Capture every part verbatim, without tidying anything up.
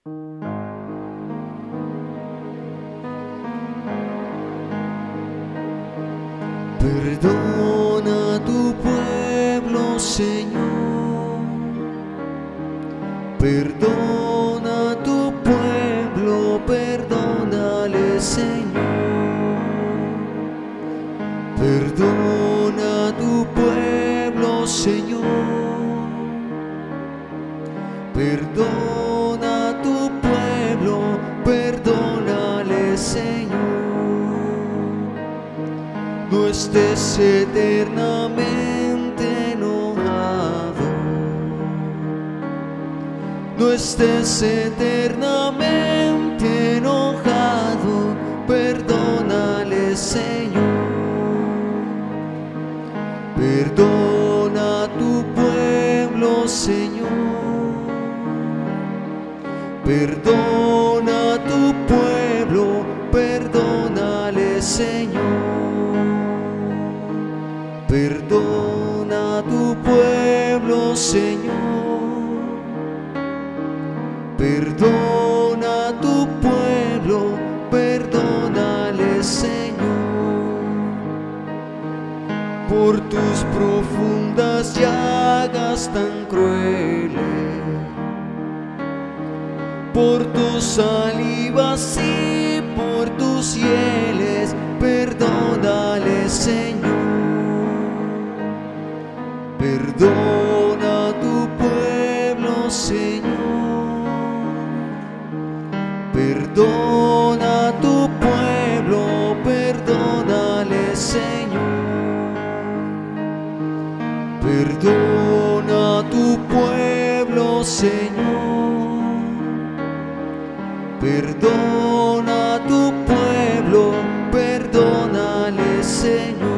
Perdona a tu pueblo, Señor. Perdona a tu pueblo, perdónale, Señor. Perdona a tu pueblo, Señor. Perdona a tu pueblo, perdónale, Señor. No estés eternamente enojado, no estés eternamente enojado, perdónale, Señor. Perdona a tu pueblo, Señor. Perdona a tu pueblo, perdónale, Señor. Perdona a tu pueblo, Señor. Perdona a tu pueblo, perdónale, Señor. Por tus profundas llagas tan crueles, por tus salivas y por tus hieles, perdónale, Señor. Perdona a tu pueblo, Señor. Perdona a tu pueblo, perdónale, Señor. Perdona a tu pueblo, Señor. Perdona a tu pueblo, perdónale, Señor.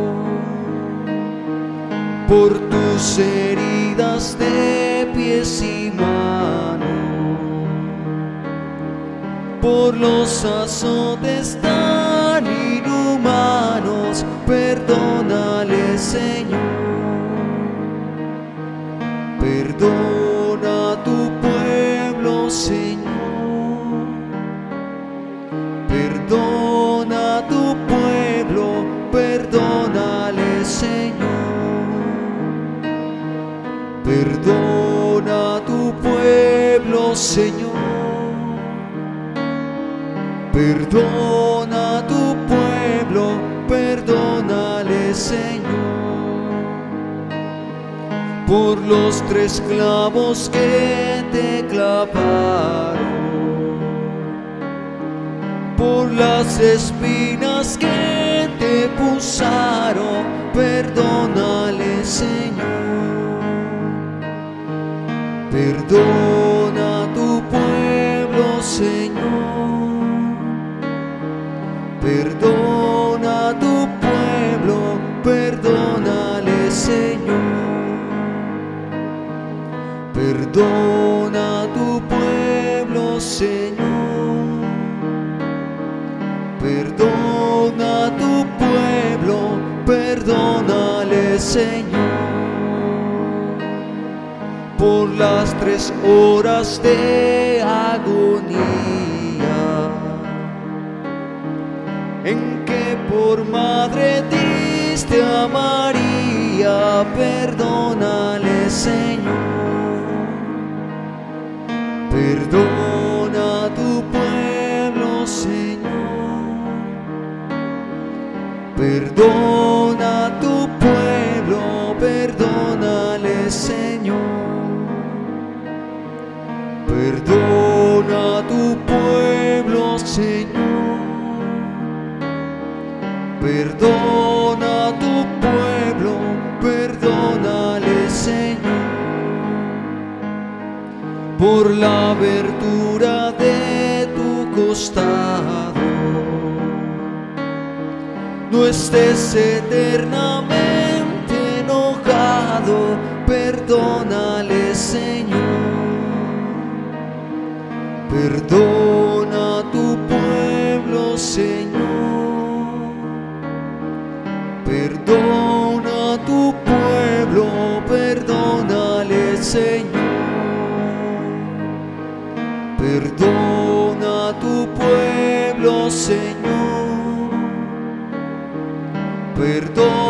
Por tus heridas de pies y manos, por los azotes tan inhumanos, perdónale, Señor. Perdona a tu pueblo, Señor. Perdona a tu pueblo, perdónale, Señor. Perdona a tu pueblo, Señor. Perdona a tu pueblo, perdónale, Señor. Por los tres clavos que te clavaron, por las espinas que te pusaron, perdónale, Señor. Perdona a tu pueblo, Señor. Perdona a tu pueblo, perdónale, Señor. Perdona a tu pueblo, Señor. Perdona a tu pueblo, perdónale, Señor. Por las tres horas de agonía en que por madre diste a María, perdónale, Señor. Perdona a tu pueblo, Señor. Perdona a tu pueblo, perdónale, Señor. Perdona a tu pueblo, Señor. Perdona a tu pueblo, perdónale, Señor. Por la abertura de tu costado, no estés eternamente enojado, perdónale, Señor. Perdona a tu pueblo, Señor. Perdona a tu pueblo, perdónale, Señor. Perdona a tu pueblo, Señor. Perdona